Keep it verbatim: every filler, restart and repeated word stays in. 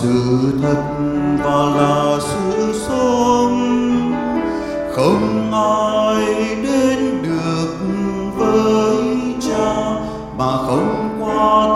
sự thật và là sự sống. Không ai đến được với Cha mà không qua